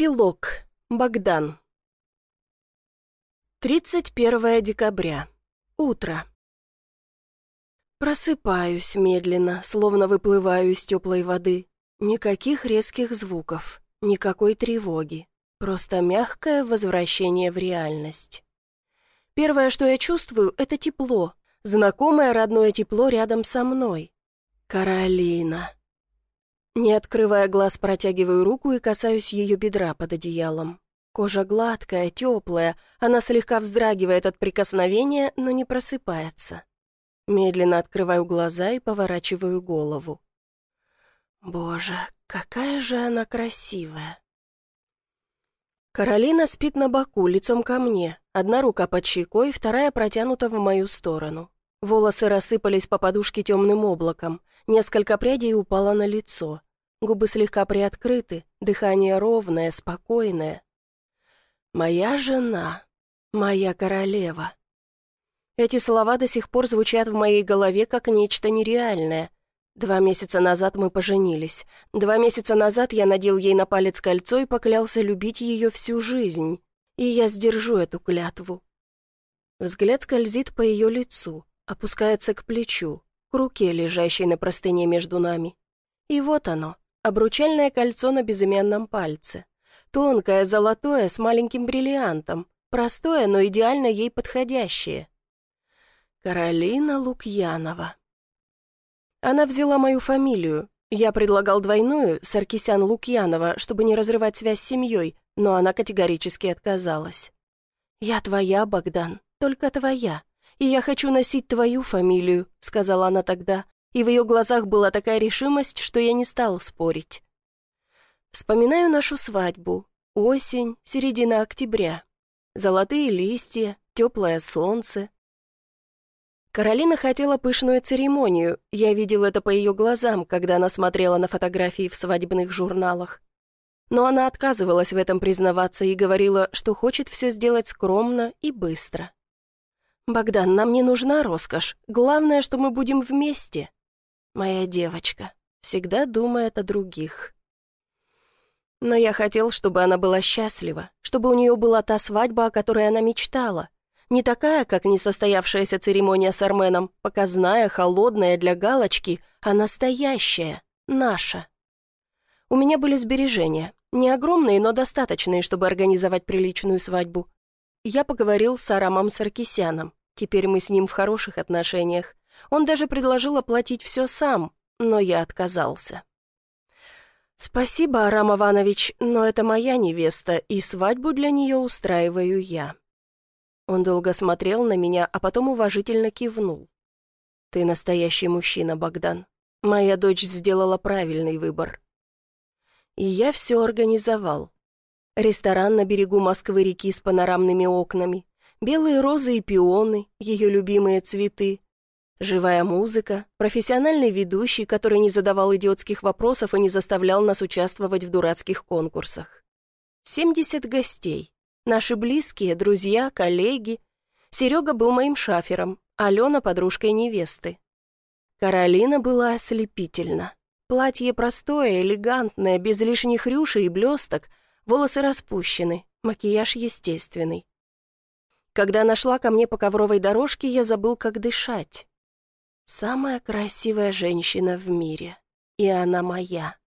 Эпилог. Богдан. 31 декабря. Утро. Просыпаюсь медленно, словно выплываю из теплой воды. Никаких резких звуков, никакой тревоги. Просто мягкое возвращение в реальность. Первое, что я чувствую, это тепло. Знакомое родное тепло рядом со мной. Каролина. Не открывая глаз, протягиваю руку и касаюсь ее бедра под одеялом. Кожа гладкая, теплая, она слегка вздрагивает от прикосновения, но не просыпается. Медленно открываю глаза и поворачиваю голову. Боже, какая же она красивая. Каролина спит на боку, лицом ко мне. Одна рука под щекой, вторая протянута в мою сторону. Волосы рассыпались по подушке темным облаком. Несколько прядей упало на лицо. Губы слегка приоткрыты, дыхание ровное, спокойное. «Моя жена, моя королева». Эти слова до сих пор звучат в моей голове как нечто нереальное. 2 месяца назад мы поженились. 2 месяца назад я надел ей на палец кольцо и поклялся любить ее всю жизнь. И я сдержу эту клятву. Взгляд скользит по ее лицу, опускается к плечу, к руке, лежащей на простыне между нами. И вот оно. Обручальное кольцо на безымянном пальце. Тонкое, золотое, с маленьким бриллиантом. Простое, но идеально ей подходящее. Каролина Лукьянова. Она взяла мою фамилию. Я предлагал двойную, Саркисян-Лукьянова, чтобы не разрывать связь с семьей, но она категорически отказалась. «Я твоя, Богдан, только твоя. И я хочу носить твою фамилию», — сказала она тогда. И в ее глазах была такая решимость, что я не стал спорить. Вспоминаю нашу свадьбу. Осень, середина октября. Золотые листья, теплое солнце. Каролина хотела пышную церемонию. Я видел это по ее глазам, когда она смотрела на фотографии в свадебных журналах. Но она отказывалась в этом признаваться и говорила, что хочет все сделать скромно и быстро. «Богдан, нам не нужна роскошь. Главное, что мы будем вместе». Моя девочка всегда думает о других. Но я хотел, чтобы она была счастлива, чтобы у нее была та свадьба, о которой она мечтала. Не такая, как несостоявшаяся церемония с Арменом, показная, холодная для галочки, а настоящая, наша. У меня были сбережения, не огромные, но достаточные, чтобы организовать приличную свадьбу. Я поговорил с Арамом Саркисяном, теперь мы с ним в хороших отношениях. Он даже предложил оплатить все сам, но я отказался. «Спасибо, Арам Иванович, но это моя невеста, и свадьбу для нее устраиваю я». Он долго смотрел на меня, а потом уважительно кивнул. «Ты настоящий мужчина, Богдан. Моя дочь сделала правильный выбор». И я все организовал. Ресторан на берегу Москвы-реки с панорамными окнами, белые розы и пионы, ее любимые цветы, живая музыка, профессиональный ведущий, который не задавал идиотских вопросов и не заставлял нас участвовать в дурацких конкурсах. 70 гостей. Наши близкие, друзья, коллеги. Серега был моим шафером, Алена — подружкой невесты. Каролина была ослепительна. Платье простое, элегантное, без лишних рюшей и блесток, волосы распущены, макияж естественный. Когда она шла ко мне по ковровой дорожке, я забыл, как дышать. Самая красивая женщина в мире. И она моя.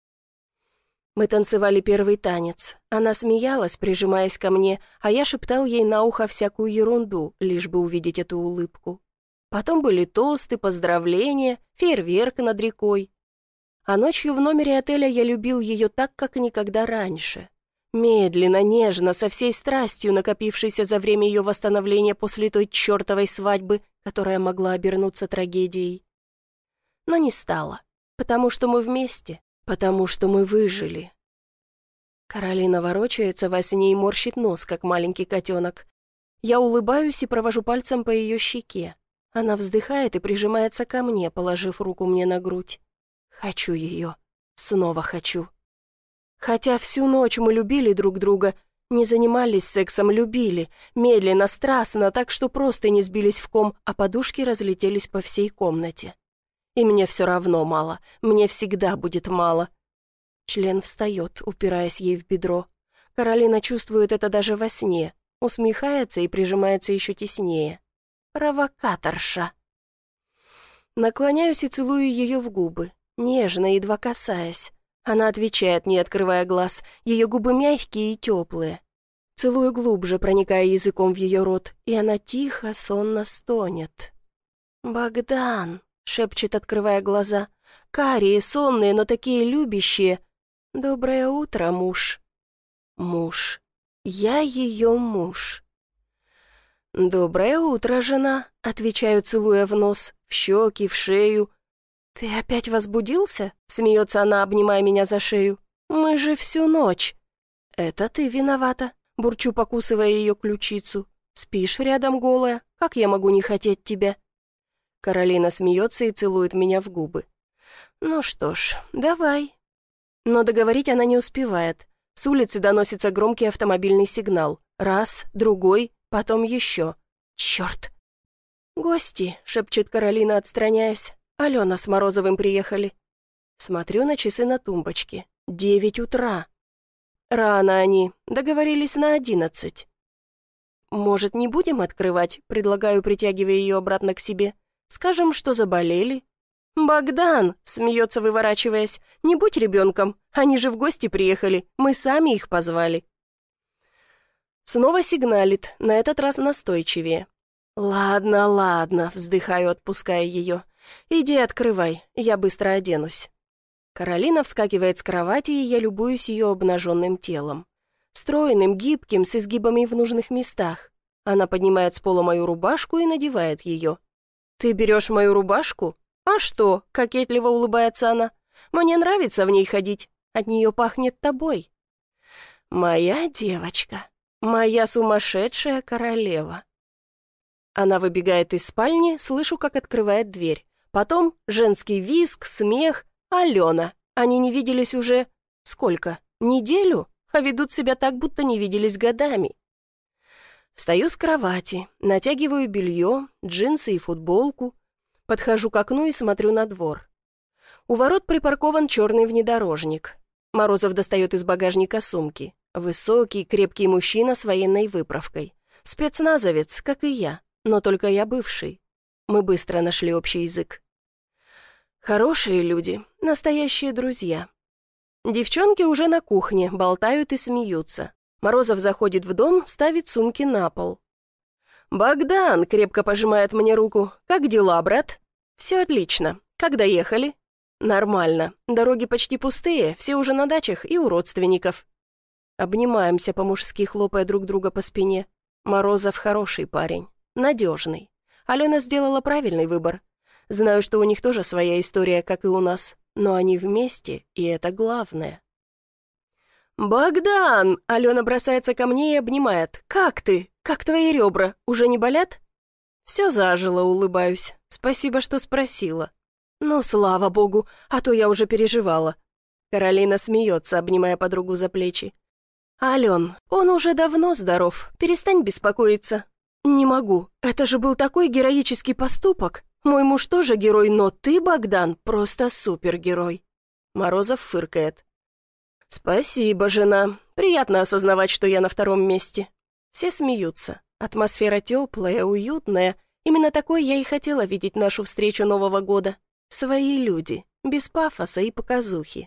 Мы танцевали первый танец. Она смеялась, прижимаясь ко мне, а я шептал ей на ухо всякую ерунду, лишь бы увидеть эту улыбку. Потом были тосты, поздравления, фейерверк над рекой. А ночью в номере отеля я любил ее так, как никогда раньше. Медленно, нежно, со всей страстью, накопившейся за время ее восстановления после той чертовой свадьбы, которая могла обернуться трагедией. Но не стала, потому что мы вместе, потому что мы выжили. Каролина ворочается во сне и морщит нос, как маленький котенок. Я улыбаюсь и провожу пальцем по ее щеке. Она вздыхает и прижимается ко мне, положив руку мне на грудь. Хочу ее. Снова хочу. Хотя всю ночь мы любили друг друга, не занимались сексом, любили, медленно, страстно, так что просто не сбились в ком, а подушки разлетелись по всей комнате. И мне все равно мало, мне всегда будет мало. Член встает, упираясь ей в бедро. Каролина чувствует это даже во сне, усмехается и прижимается еще теснее. Провокаторша. Наклоняюсь и целую ее в губы, нежно, едва касаясь. Она отвечает, не открывая глаз, ее губы мягкие и теплые. Целую глубже, проникая языком в ее рот, и она тихо, сонно стонет. «Богдан!» — шепчет, открывая глаза. «Карие, сонные, но такие любящие. Доброе утро, муж». Муж. Я ее муж. «Доброе утро, жена», — отвечаю, целуя в нос, в щеки, в шею. «Ты опять возбудился?» — смеется она, обнимая меня за шею. «Мы же всю ночь». «Это ты виновата», — бурчу, покусывая ее ключицу. «Спишь рядом голая, как я могу не хотеть тебя?» Каролина смеется и целует меня в губы. «Ну что ж, давай». Но договорить она не успевает. С улицы доносится громкий автомобильный сигнал. Раз, другой, потом еще. Черт! «Гости», — шепчет Каролина, отстраняясь. «Алена с Морозовым приехали». Смотрю на часы на тумбочке. 9 утра. Рано они, договорились на 11. «Может, не будем открывать?» — предлагаю, притягивая ее обратно к себе. «Скажем, что заболели». «Богдан!» — смеется, выворачиваясь. «Не будь ребенком, они же в гости приехали, мы сами их позвали». Снова сигналит, на этот раз настойчивее. «Ладно, ладно», — вздыхаю, отпуская ее. «Иди открывай, я быстро оденусь». Каролина вскакивает с кровати, и я любуюсь ее обнаженным телом. Стройным, гибким, с изгибами в нужных местах. Она поднимает с пола мою рубашку и надевает ее. «Ты берешь мою рубашку? А что?» — кокетливо улыбается она. «Мне нравится в ней ходить, от нее пахнет тобой». «Моя девочка, моя сумасшедшая королева». Она выбегает из спальни, слышу, как открывает дверь. Потом женский визг, смех. Алена. Они не виделись уже... Сколько? Неделю? А ведут себя так, будто не виделись годами. Встаю с кровати, натягиваю белье, джинсы и футболку. Подхожу к окну и смотрю на двор. У ворот припаркован черный внедорожник. Морозов достает из багажника сумки. Высокий, крепкий мужчина с военной выправкой. Спецназовец, как и я, но только я бывший. Мы быстро нашли общий язык. Хорошие люди, настоящие друзья. Девчонки уже на кухне, болтают и смеются. Морозов заходит в дом, ставит сумки на пол. «Богдан!» — крепко пожимает мне руку. «Как дела, брат?» «Все отлично. Как доехали?» «Нормально. Дороги почти пустые, все уже на дачах и у родственников». Обнимаемся по-мужски, хлопая друг друга по спине. Морозов хороший парень, надежный. Алена сделала правильный выбор. Знаю, что у них тоже своя история, как и у нас, но они вместе, и это главное. «Богдан!» — Алена бросается ко мне и обнимает. «Как ты? Как твои ребра? Уже не болят?» «Все зажило», — улыбаюсь. «Спасибо, что спросила». «Ну, слава богу, а то я уже переживала». Каролина смеется, обнимая подругу за плечи. «Ален, он уже давно здоров, перестань беспокоиться». «Не могу, это же был такой героический поступок. Мой муж тоже герой, но ты, Богдан, просто супергерой». Морозов фыркает. «Спасибо, жена. Приятно осознавать, что я на втором месте». Все смеются. Атмосфера теплая, уютная. Именно такой я и хотела видеть нашу встречу Нового года. Свои люди, без пафоса и показухи.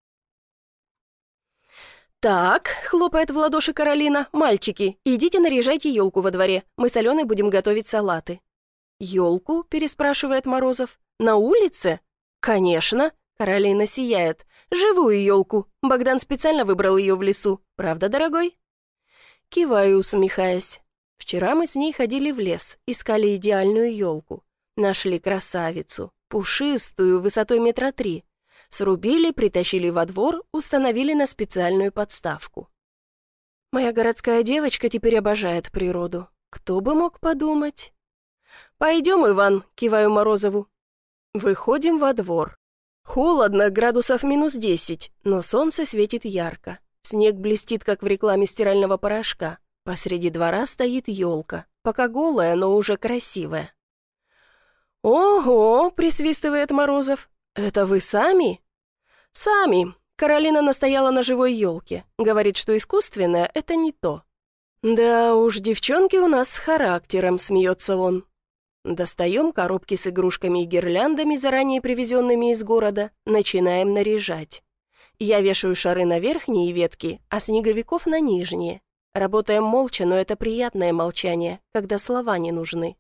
«Так», — хлопает в ладоши Каролина, — «мальчики, идите наряжайте елку во дворе. Мы с Аленой будем готовить салаты». «Елку?» — переспрашивает Морозов. «На улице?» «Конечно», — Каролина сияет. «Живую елку. Богдан специально выбрал ее в лесу. Правда, дорогой?» Киваю, усмехаясь. Вчера мы с ней ходили в лес, искали идеальную елку. Нашли красавицу, пушистую, высотой 3 метра. Срубили, притащили во двор, установили на специальную подставку. Моя городская девочка теперь обожает природу. Кто бы мог подумать? «Пойдем, Иван», — киваю Морозову. Выходим во двор. Холодно, градусов -10, но солнце светит ярко. Снег блестит, как в рекламе стирального порошка. Посреди двора стоит елка, пока голая, но уже красивая. «Ого!» — присвистывает Морозов. «Это вы сами?» «Сами. Каролина настояла на живой елке. Говорит, что искусственная — это не то. Да уж, девчонки у нас с характером, смеется он. Достаем коробки с игрушками и гирляндами, заранее привезенными из города, начинаем наряжать. Я вешаю шары на верхние ветки, а снеговиков на нижние. Работаем молча, но это приятное молчание, когда слова не нужны.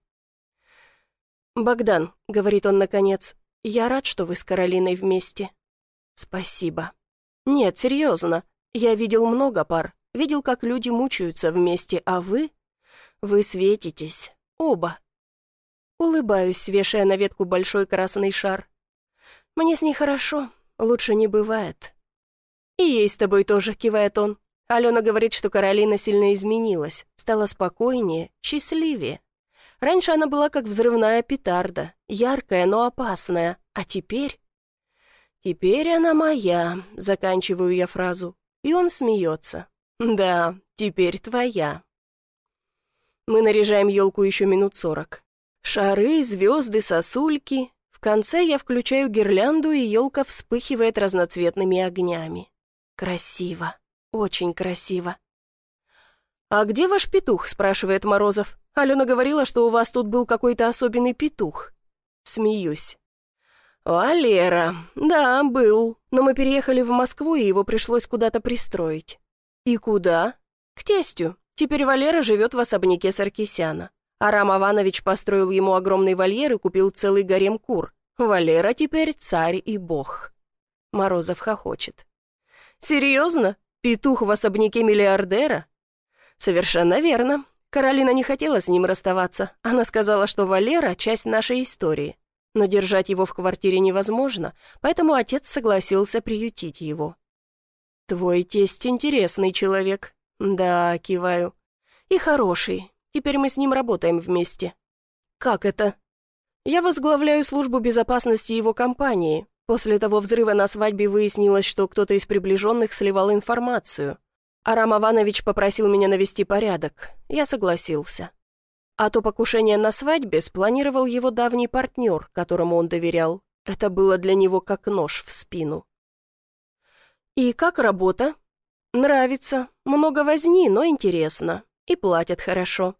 «Богдан», — говорит он наконец, — «я рад, что вы с Каролиной вместе». «Спасибо». «Нет, серьезно. Я видел много пар. Видел, как люди мучаются вместе, а вы? Вы светитесь. Оба». Улыбаюсь, вешая на ветку большой красный шар. «Мне с ней хорошо. Лучше не бывает». «И ей с тобой тоже», — кивает он. Алена говорит, что Каролина сильно изменилась, стала спокойнее, счастливее. Раньше она была как взрывная петарда, яркая, но опасная, а теперь... «Теперь она моя», — заканчиваю я фразу, и он смеется. «Да, теперь твоя». Мы наряжаем елку еще минут 40. Шары, звезды, сосульки. В конце я включаю гирлянду, и елка вспыхивает разноцветными огнями. Красиво, очень красиво. «А где ваш петух?» — спрашивает Морозов. «Алена говорила, что у вас тут был какой-то особенный петух». Смеюсь. «Валера, да, был, но мы переехали в Москву, и его пришлось куда-то пристроить». «И куда?» «К тестю. Теперь Валера живет в особняке Саркисяна. Арам Иванович построил ему огромный вольер и купил целый гарем кур. Валера теперь царь и бог». Морозов хохочет. «Серьезно? Петух в особняке миллиардера?» «Совершенно верно. Каролина не хотела с ним расставаться. Она сказала, что Валера — часть нашей истории. Но держать его в квартире невозможно, поэтому отец согласился приютить его». «Твой тесть интересный человек». «Да», — киваю. «И хороший. Теперь мы с ним работаем вместе». «Как это?» «Я возглавляю службу безопасности его компании. После того взрыва на свадьбе выяснилось, что кто-то из приближенных сливал информацию. Арам Иванович попросил меня навести порядок. Я согласился. А то покушение на свадьбе спланировал его давний партнер, которому он доверял. Это было для него как нож в спину». «И как работа?» «Нравится. Много возни, но интересно. И платят хорошо».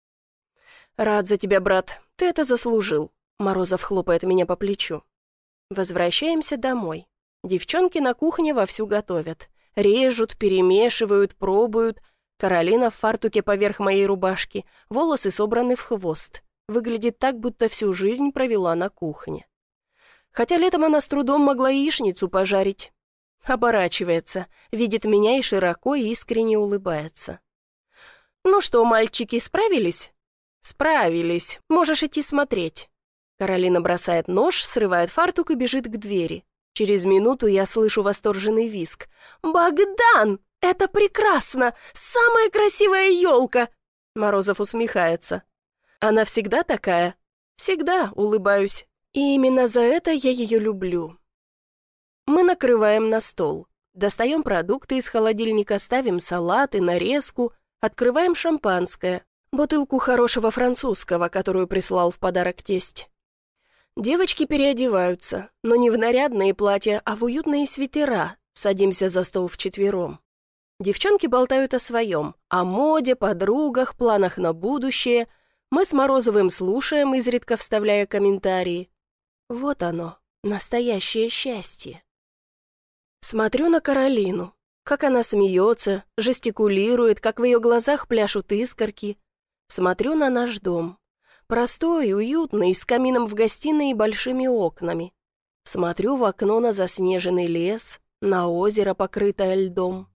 «Рад за тебя, брат. Ты это заслужил». Морозов хлопает меня по плечу. Возвращаемся домой. Девчонки на кухне вовсю готовят. Режут, перемешивают, пробуют. Каролина в фартуке поверх моей рубашки, волосы собраны в хвост. Выглядит так, будто всю жизнь провела на кухне. Хотя летом она с трудом могла яичницу пожарить. Оборачивается, видит меня и широко и искренне улыбается. «Ну что, мальчики, справились?» «Справились. Можешь идти смотреть». Каролина бросает нож, срывает фартук и бежит к двери. Через минуту я слышу восторженный визг. «Богдан! Это прекрасно! Самая красивая елка!» Морозов усмехается. «Она всегда такая?» «Всегда», — улыбаюсь. «И именно за это я ее люблю». Мы накрываем на стол. Достаем продукты из холодильника, ставим салаты, нарезку, открываем шампанское, бутылку хорошего французского, которую прислал в подарок тесть. Девочки переодеваются, но не в нарядные платья, а в уютные свитера. Садимся за стол вчетвером. Девчонки болтают о своем, о моде, подругах, планах на будущее. Мы с Морозовым слушаем, изредка вставляя комментарии. Вот оно, настоящее счастье. Смотрю на Каролину, как она смеется, жестикулирует, как в ее глазах пляшут искорки. Смотрю на наш дом. Простой, уютный, с камином в гостиной и большими окнами. Смотрю в окно на заснеженный лес, на озеро, покрытое льдом.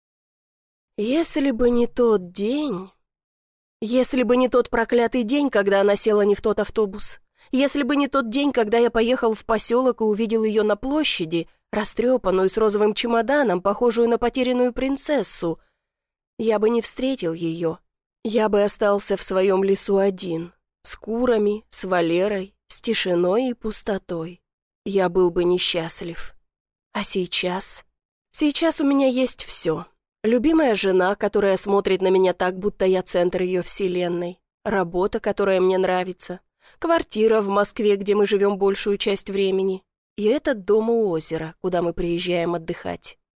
Если бы не тот день... Если бы не тот проклятый день, когда она села не в тот автобус. Если бы не тот день, когда я поехал в поселок и увидел ее на площади, растрепанную с розовым чемоданом, похожую на потерянную принцессу, я бы не встретил ее. Я бы остался в своем лесу один, с курами, с Валерой, с тишиной и пустотой. Я был бы несчастлив. А сейчас? Сейчас у меня есть все. Любимая жена, которая смотрит на меня так, будто я центр ее вселенной. Работа, которая мне нравится. Квартира в Москве, где мы живем большую часть времени. И этот дом у озера, куда мы приезжаем отдыхать.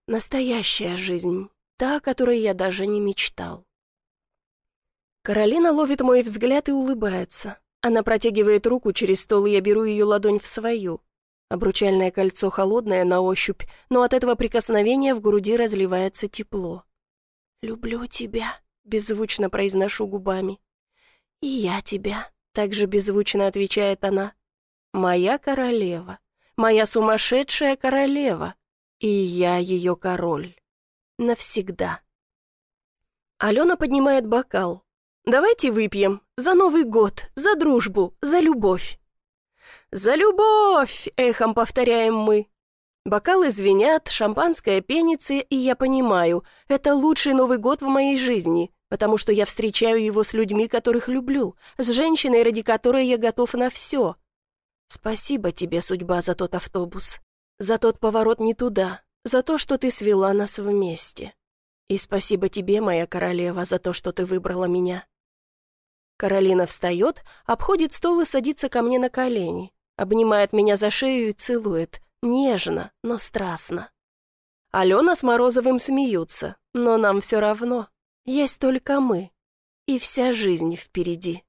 Настоящая жизнь, та, о которой я даже не мечтал. Каролина ловит мой взгляд и улыбается. Она протягивает руку через стол, и я беру ее ладонь в свою. Обручальное кольцо холодное на ощупь, но от этого прикосновения в груди разливается тепло. «Люблю тебя», — беззвучно произношу губами. «И я тебя», — также беззвучно отвечает она. «Моя королева, моя сумасшедшая королева, и я ее король. Навсегда». Алена поднимает бокал. «Давайте выпьем. За Новый год, за дружбу, за любовь». «За любовь!» — эхом повторяем мы. Бокалы звенят, шампанское пенится, и я понимаю, это лучший Новый год в моей жизни, потому что я встречаю его с людьми, которых люблю, с женщиной, ради которой я готов на все. Спасибо тебе, судьба, за тот автобус, за тот поворот не туда, за то, что ты свела нас вместе. И спасибо тебе, моя королева, за то, что ты выбрала меня». Каролина встает, обходит стол и садится ко мне на колени, обнимает меня за шею и целует, нежно, но страстно. Алена с Морозовым смеются, но нам все равно. Есть только мы, и вся жизнь впереди.